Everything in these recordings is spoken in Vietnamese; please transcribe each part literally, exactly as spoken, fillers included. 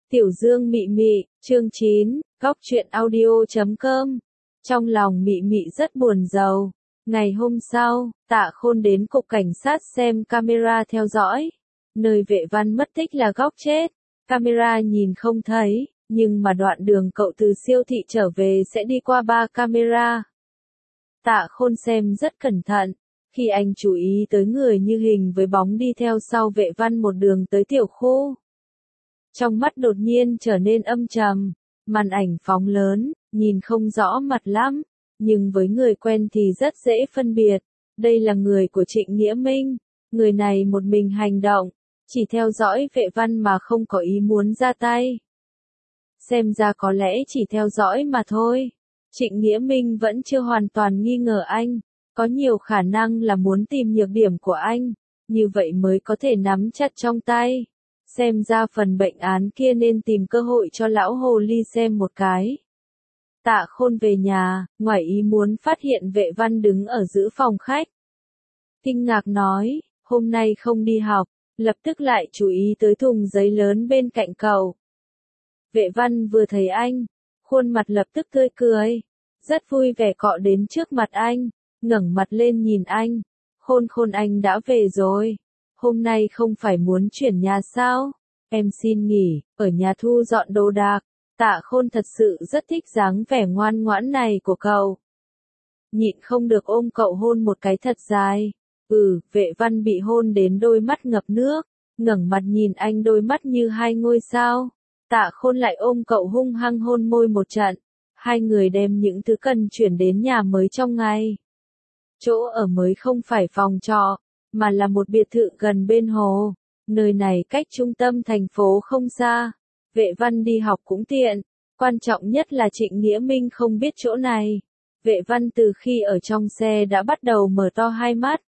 Tiểu Dương Mị Mị, chương chín, góc truyện audio chấm com. Trong lòng Mị Mị rất buồn rầu. Ngày hôm sau, Tạ Khôn đến cục cảnh sát xem camera theo dõi. Nơi Vệ Văn mất tích là góc chết. Camera nhìn không thấy, nhưng mà đoạn đường cậu từ siêu thị trở về sẽ đi qua ba camera. Tạ Khôn xem rất cẩn thận. Khi anh chú ý tới người như hình với bóng đi theo sau Vệ Văn một đường tới tiểu khu. Trong mắt đột nhiên trở nên âm trầm, màn ảnh phóng lớn, nhìn không rõ mặt lắm, nhưng với người quen thì rất dễ phân biệt. Đây là người của Trịnh Nghĩa Minh, người này một mình hành động, chỉ theo dõi Vệ Văn mà không có ý muốn ra tay. Xem ra có lẽ chỉ theo dõi mà thôi. Trịnh Nghĩa Minh vẫn chưa hoàn toàn nghi ngờ anh, có nhiều khả năng là muốn tìm nhược điểm của anh, như vậy mới có thể nắm chặt trong tay. Xem ra phần bệnh án kia nên tìm cơ hội cho lão hồ ly xem một cái. Tạ Khôn về nhà, ngoài ý muốn phát hiện Vệ Văn đứng ở giữa phòng khách. Kinh ngạc nói, hôm nay không đi học, lập tức lại chú ý tới thùng giấy lớn bên cạnh cậu. Vệ Văn vừa thấy anh, khuôn mặt lập tức tươi cười, rất vui vẻ cọ đến trước mặt anh, ngẩng mặt lên nhìn anh. Khôn Khôn, anh đã về rồi. Hôm nay không phải muốn chuyển nhà sao? Em xin nghỉ, ở nhà thu dọn đồ đạc. Tạ Khôn thật sự rất thích dáng vẻ ngoan ngoãn này của cậu. Nhịn không được ôm cậu hôn một cái thật dài. Ừ, Vệ Văn bị hôn đến đôi mắt ngập nước, ngẩng mặt nhìn anh đôi mắt như hai ngôi sao. Tạ Khôn lại ôm cậu hung hăng hôn môi một trận. Hai người đem những thứ cần chuyển đến nhà mới trong ngày. Chỗ ở mới không phải phòng trọ, mà là một biệt thự gần bên hồ. Nơi này cách trung tâm thành phố không xa. Vệ Văn đi học cũng tiện. Quan trọng nhất là Trịnh Nghĩa Minh không biết chỗ này. Vệ Văn từ khi ở trong xe đã bắt đầu mở to hai mắt.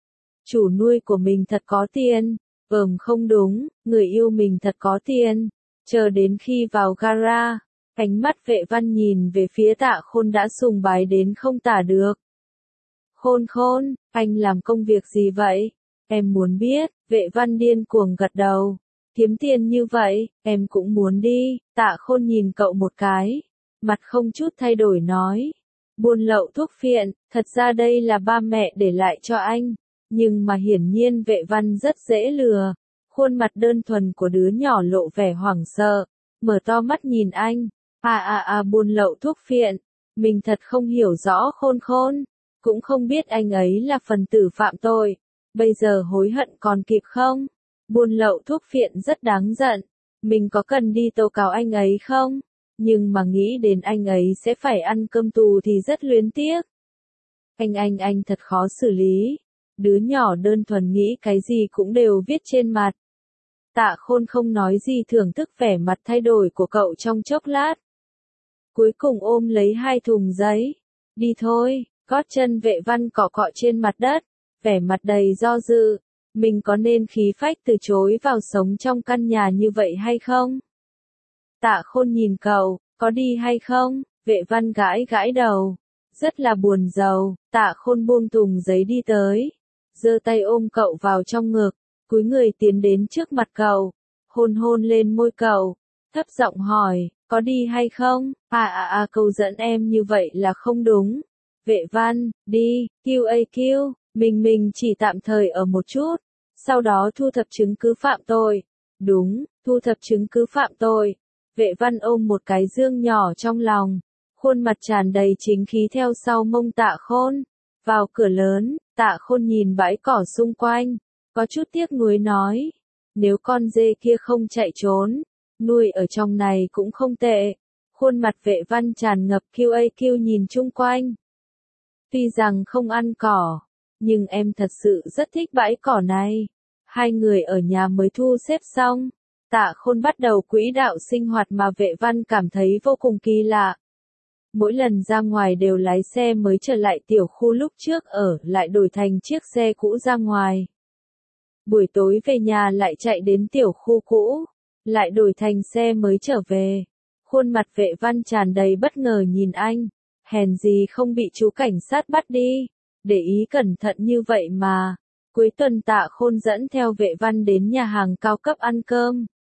Chủ nuôi của mình thật có tiền. Ừm, không đúng, người yêu mình thật có tiền. Chờ đến khi vào gara, ánh mắt Vệ Văn nhìn về phía Tạ Khôn đã sùng bái đến không tả được. Khôn Khôn, anh làm công việc gì vậy? Em muốn biết. Vệ Văn điên cuồng gật đầu. Kiếm tiền như vậy, em cũng muốn đi. Tạ Khôn nhìn cậu một cái, mặt không chút thay đổi nói. Buôn lậu thuốc phiện, thật ra đây là ba mẹ để lại cho anh. Nhưng mà hiển nhiên Vệ Văn rất dễ lừa. Khuôn mặt đơn thuần của đứa nhỏ lộ vẻ hoảng sợ, mở to mắt nhìn anh. À à à, buôn lậu thuốc phiện. Mình thật không hiểu rõ Khôn Khôn. Cũng không biết anh ấy là phần tử phạm tội. Bây giờ hối hận còn kịp không? Buôn lậu thuốc phiện rất đáng giận. Mình có cần đi tố cáo anh ấy không? Nhưng mà nghĩ đến anh ấy sẽ phải ăn cơm tù thì rất luyến tiếc. Anh anh anh thật khó xử lý. Đứa nhỏ đơn thuần nghĩ cái gì cũng đều viết trên mặt. Tạ Khôn không nói gì, thưởng thức vẻ mặt thay đổi của cậu trong chốc lát. Cuối cùng ôm lấy hai thùng giấy. Đi thôi. Gót chân Vệ Văn cọ cọ trên mặt đất, vẻ mặt đầy do dự. Mình có nên khí phách từ chối vào sống trong căn nhà như vậy hay không? Tạ Khôn nhìn cậu, có đi hay không? Vệ Văn gãi gãi đầu, rất là buồn rầu. Tạ Khôn buông thùng giấy đi tới, giơ tay ôm cậu vào trong ngực, cúi người tiến đến trước mặt cậu, hôn hôn lên môi cậu, thấp giọng hỏi, có đi hay không? À à à, câu dẫn em như vậy là không đúng. Vệ Văn, đi, quy a quy, mình mình chỉ tạm thời ở một chút, sau đó thu thập chứng cứ phạm tội. Đúng, thu thập chứng cứ phạm tội. Vệ Văn ôm một cái dương nhỏ trong lòng, khuôn mặt tràn đầy chính khí theo sau mông Tạ Khôn. Vào cửa lớn, Tạ Khôn nhìn bãi cỏ xung quanh, có chút tiếc nuối nói, nếu con dê kia không chạy trốn, nuôi ở trong này cũng không tệ. Khuôn mặt Vệ Văn tràn ngập quy a quy nhìn chung quanh. Tuy rằng không ăn cỏ, nhưng em thật sự rất thích bãi cỏ này. Hai người ở nhà mới thu xếp xong, Tạ Khôn bắt đầu quỹ đạo sinh hoạt mà Vệ Văn cảm thấy vô cùng kỳ lạ. Mỗi lần ra ngoài đều lái xe mới trở lại tiểu khu lúc trước ở, lại đổi thành chiếc xe cũ ra ngoài. Buổi tối về nhà lại chạy đến tiểu khu cũ, lại đổi thành xe mới trở về. Khuôn mặt Vệ Văn tràn đầy bất ngờ nhìn anh. Hèn gì không bị chú cảnh sát bắt đi. Để ý cẩn thận như vậy mà. Cuối tuần Tạ Khôn dẫn theo Vệ Văn đến nhà hàng cao cấp ăn cơm.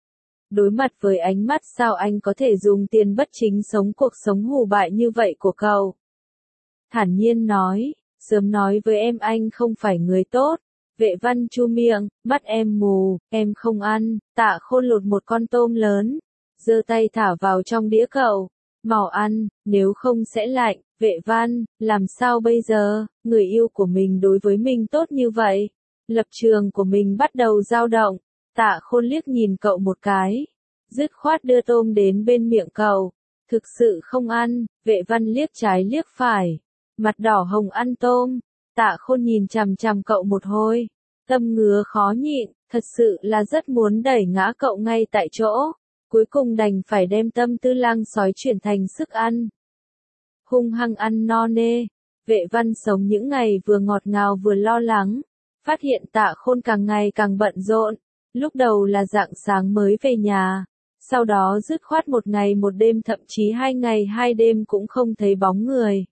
Đối mặt với ánh mắt sao anh có thể dùng tiền bất chính sống cuộc sống hù bại như vậy của cậu. Thản nhiên nói, sớm nói với em anh không phải người tốt. Vệ Văn chu miệng, mắt em mù, em không ăn. Tạ Khôn lột một con tôm lớn, giơ tay thả vào trong đĩa cậu. Mau ăn, nếu không sẽ lạnh. Vệ Văn, làm sao bây giờ, người yêu của mình đối với mình tốt như vậy. Lập trường của mình bắt đầu dao động. Tạ Khôn liếc nhìn cậu một cái, dứt khoát đưa tôm đến bên miệng cậu. Thực sự không ăn. Vệ Văn liếc trái liếc phải, mặt đỏ hồng ăn tôm. Tạ Khôn nhìn chằm chằm cậu một hồi, tâm ngứa khó nhịn, thật sự là rất muốn đẩy ngã cậu ngay tại chỗ. Cuối cùng đành phải đem tâm tư lang sói chuyển thành sức ăn. Hung hăng ăn no nê. Vệ Văn sống những ngày vừa ngọt ngào vừa lo lắng, phát hiện Tạ Khôn càng ngày càng bận rộn. Lúc đầu là rạng sáng mới về nhà, sau đó dứt khoát một ngày một đêm, thậm chí hai ngày hai đêm cũng không thấy bóng người.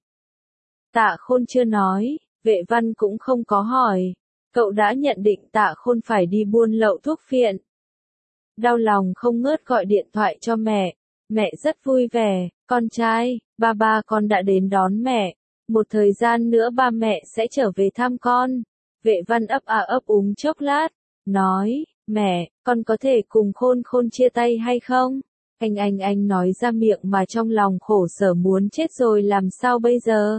Tạ Khôn chưa nói, Vệ Văn cũng không có hỏi. Cậu đã nhận định Tạ Khôn phải đi buôn lậu thuốc phiện. Đau lòng không ngớt gọi điện thoại cho mẹ. Mẹ rất vui vẻ, con trai, ba ba con đã đến đón mẹ. Một thời gian nữa ba mẹ sẽ trở về thăm con. Vệ Văn ấp à ấp úng chốc lát, nói, mẹ, con có thể cùng Khôn Khôn chia tay hay không? Anh anh anh nói ra miệng mà trong lòng khổ sở muốn chết rồi, làm sao bây giờ?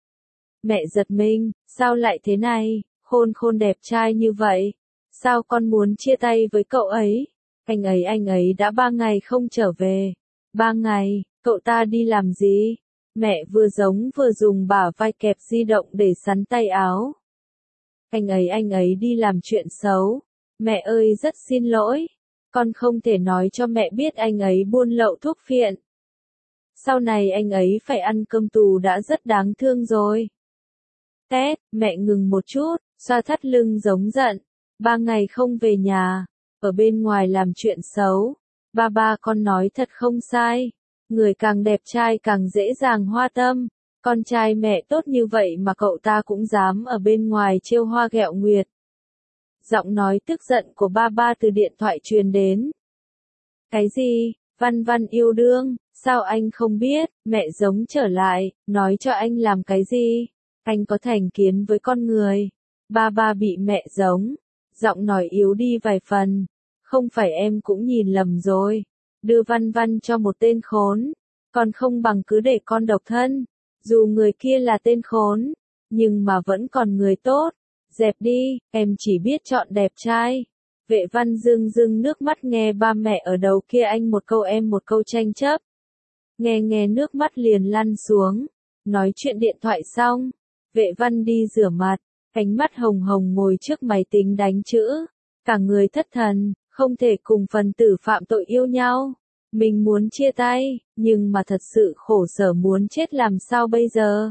Mẹ giật mình, sao lại thế này, Khôn Khôn đẹp trai như vậy, sao con muốn chia tay với cậu ấy? Anh ấy anh ấy đã ba ngày không trở về. Ba ngày, cậu ta đi làm gì? Mẹ vừa giống vừa dùng bả vai kẹp di động để sắn tay áo. Anh ấy anh ấy đi làm chuyện xấu. Mẹ ơi rất xin lỗi, con không thể nói cho mẹ biết anh ấy buôn lậu thuốc phiện. Sau này anh ấy phải ăn cơm tù đã rất đáng thương rồi. Tét, mẹ ngừng một chút, xoa thắt lưng giống giận. Ba ngày không về nhà, ở bên ngoài làm chuyện xấu. Ba ba con nói thật không sai. Người càng đẹp trai càng dễ dàng hoa tâm. Con trai mẹ tốt như vậy mà cậu ta cũng dám ở bên ngoài trêu hoa ghẹo nguyệt. Giọng nói tức giận của ba ba từ điện thoại truyền đến. Cái gì? Văn Văn yêu đương, sao anh không biết? Mẹ giống trở lại, nói cho anh làm cái gì? Anh có thành kiến với con người. Ba ba bị mẹ giống. Giọng nói yếu đi vài phần. Không phải em cũng nhìn lầm rồi. Đưa Văn Văn cho một tên khốn. Còn không bằng cứ để con độc thân. Dù người kia là tên khốn, nhưng mà vẫn còn người tốt. Dẹp đi, em chỉ biết chọn đẹp trai. Vệ Văn rưng rưng nước mắt nghe ba mẹ ở đầu kia anh một câu em một câu tranh chấp. Nghe nghe nước mắt liền lăn xuống. Nói chuyện điện thoại xong, Vệ Văn đi rửa mặt, ánh mắt hồng hồng ngồi trước máy tính đánh chữ. Cả người thất thần, không thể cùng phần tử phạm tội yêu nhau. Mình muốn chia tay, nhưng mà thật sự khổ sở muốn chết, làm sao bây giờ?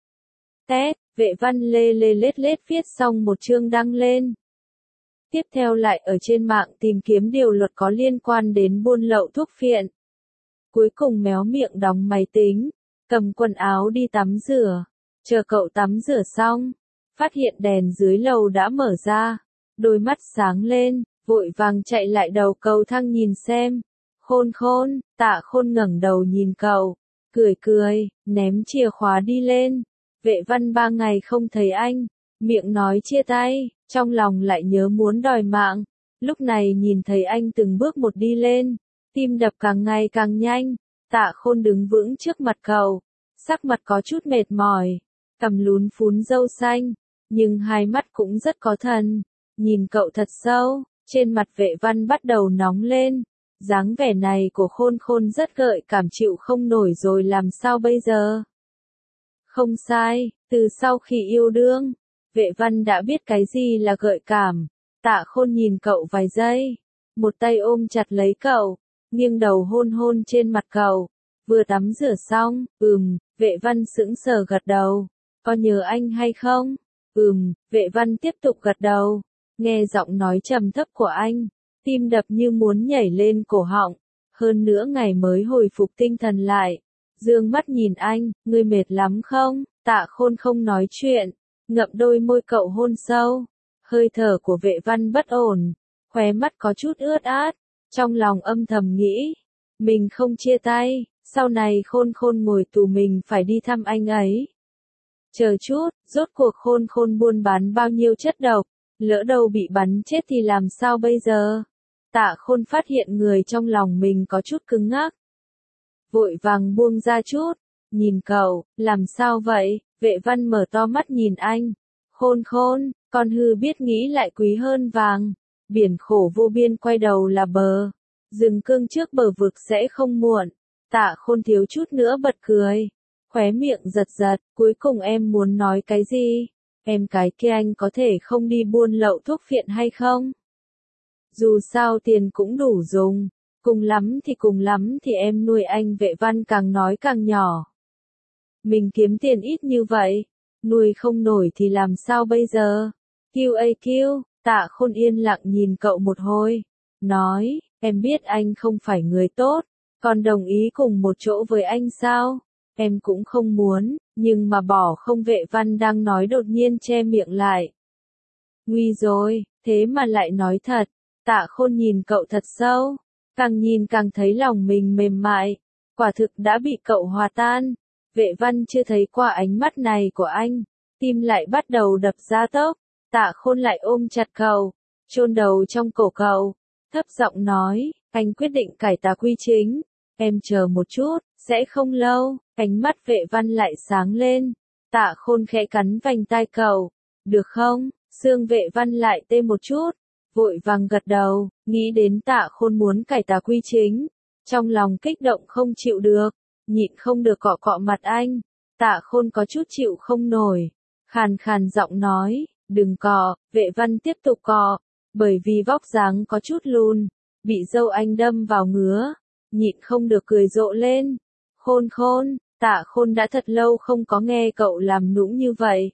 Tét, Vệ Văn lê lê lết lết viết xong một chương đăng lên. Tiếp theo lại ở trên mạng tìm kiếm điều luật có liên quan đến buôn lậu thuốc phiện. Cuối cùng méo miệng đóng máy tính, cầm quần áo đi tắm rửa. Chờ cậu tắm rửa xong, phát hiện đèn dưới lầu đã mở ra. Đôi mắt sáng lên, vội vàng chạy lại đầu cầu thang nhìn xem. Khôn Khôn, Tạ Khôn ngẩng đầu nhìn cậu, cười cười, ném chìa khóa đi lên. Vệ Văn ba ngày không thấy anh, miệng nói chia tay, trong lòng lại nhớ muốn đòi mạng. Lúc này nhìn thấy anh từng bước một đi lên, tim đập càng ngày càng nhanh. Tạ Khôn đứng vững trước mặt cậu, sắc mặt có chút mệt mỏi, cằm lún phún râu xanh, nhưng hai mắt cũng rất có thần. Nhìn cậu thật sâu, trên mặt Vệ Văn bắt đầu nóng lên. Dáng vẻ này của Khôn Khôn rất gợi cảm, chịu không nổi rồi, làm sao bây giờ? Không sai, từ sau khi yêu đương, Vệ Văn đã biết cái gì là gợi cảm. Tạ Khôn nhìn cậu vài giây, một tay ôm chặt lấy cậu, nghiêng đầu hôn hôn trên mặt cậu. Vừa tắm rửa xong, ừm, Vệ Văn sững sờ gật đầu. Có nhớ anh hay không? Ừm, Vệ Văn tiếp tục gật đầu. Nghe giọng nói trầm thấp của anh, tim đập như muốn nhảy lên cổ họng. Hơn nữa ngày mới hồi phục tinh thần lại. Dương mắt nhìn anh, ngươi mệt lắm không? Tạ Khôn không nói chuyện, ngậm đôi môi cậu hôn sâu. Hơi thở của Vệ Văn bất ổn, khóe mắt có chút ướt át, Trong lòng âm thầm nghĩ, mình không chia tay, sau này Khôn Khôn ngồi tù mình phải đi thăm anh ấy. Chờ chút, rốt cuộc Khôn Khôn buôn bán bao nhiêu chất độc, lỡ đâu bị bắn chết thì làm sao bây giờ? Tạ Khôn phát hiện người trong lòng mình có chút cứng ngắc. Vội vàng buông ra chút, nhìn cậu, làm sao vậy? Vệ Văn mở to mắt nhìn anh. Khôn Khôn, con hư biết nghĩ lại quý hơn vàng. Biển khổ vô biên quay đầu là bờ. Dừng cương trước bờ vực sẽ không muộn. Tạ Khôn thiếu chút nữa bật cười. Khóe miệng giật giật, cuối cùng em muốn nói cái gì? Em cái kia anh có thể không đi buôn lậu thuốc phiện hay không? Dù sao tiền cũng đủ dùng. Cùng lắm thì cùng lắm thì em nuôi anh. Vệ Văn càng nói càng nhỏ. Mình kiếm tiền ít như vậy, nuôi không nổi thì làm sao bây giờ? quy a quy, Tạ Khôn yên lặng nhìn cậu một hồi, nói, em biết anh không phải người tốt, còn đồng ý cùng một chỗ với anh sao? Em cũng không muốn, nhưng mà bỏ không. Vệ Văn đang nói đột nhiên che miệng lại. Nguy rồi, thế mà lại nói thật. Tạ Khôn nhìn cậu thật sâu, càng nhìn càng thấy lòng mình mềm mại, quả thực đã bị cậu hòa tan. Vệ Văn chưa thấy qua ánh mắt này của anh, tim lại bắt đầu đập ra tốc. Tạ Khôn lại ôm chặt cậu, chôn đầu trong cổ cậu, thấp giọng nói, anh quyết định cải tà quy chính, em chờ một chút, sẽ không lâu. Ánh mắt Vệ Văn lại sáng lên, Tạ Khôn khẽ cắn vành tai cậu, được không? Xương Vệ Văn lại tê một chút, vội vàng gật đầu, nghĩ đến Tạ Khôn muốn cải tà quy chính, trong lòng kích động không chịu được. Nhịn không được cọ cọ mặt anh. Tạ Khôn có chút chịu không nổi, khàn khàn giọng nói, đừng cọ. Vệ Văn tiếp tục cọ, bởi vì vóc dáng có chút lùn, bị dâu anh đâm vào ngứa, nhịn không được cười rộ lên. Khôn Khôn, Tạ Khôn đã thật lâu không có nghe cậu làm nũng như vậy.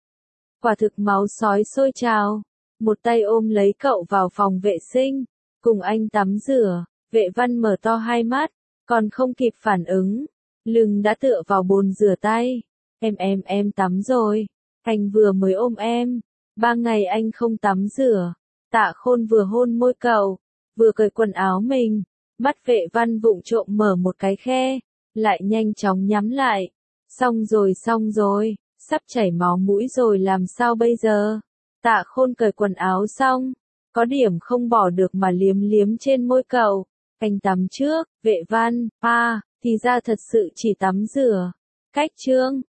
Quả thực máu sói sôi trào, một tay ôm lấy cậu vào phòng vệ sinh, cùng anh tắm rửa. Vệ Văn mở to hai mắt, còn không kịp phản ứng, lưng đã tựa vào bồn rửa tay. Em em em tắm rồi, anh vừa mới ôm em, ba ngày anh không tắm rửa. Tạ Khôn vừa hôn môi cậu, vừa cởi quần áo mình, mắt Vệ Văn vụng trộm mở một cái khe, lại nhanh chóng nhắm lại. Xong rồi xong rồi, sắp chảy máu mũi rồi làm sao bây giờ? Tạ Khôn cởi quần áo xong, có điểm không bỏ được mà liếm liếm trên môi cậu. Anh tắm trước. Vệ Văn, à, thì ra thật sự chỉ tắm rửa. Cách chương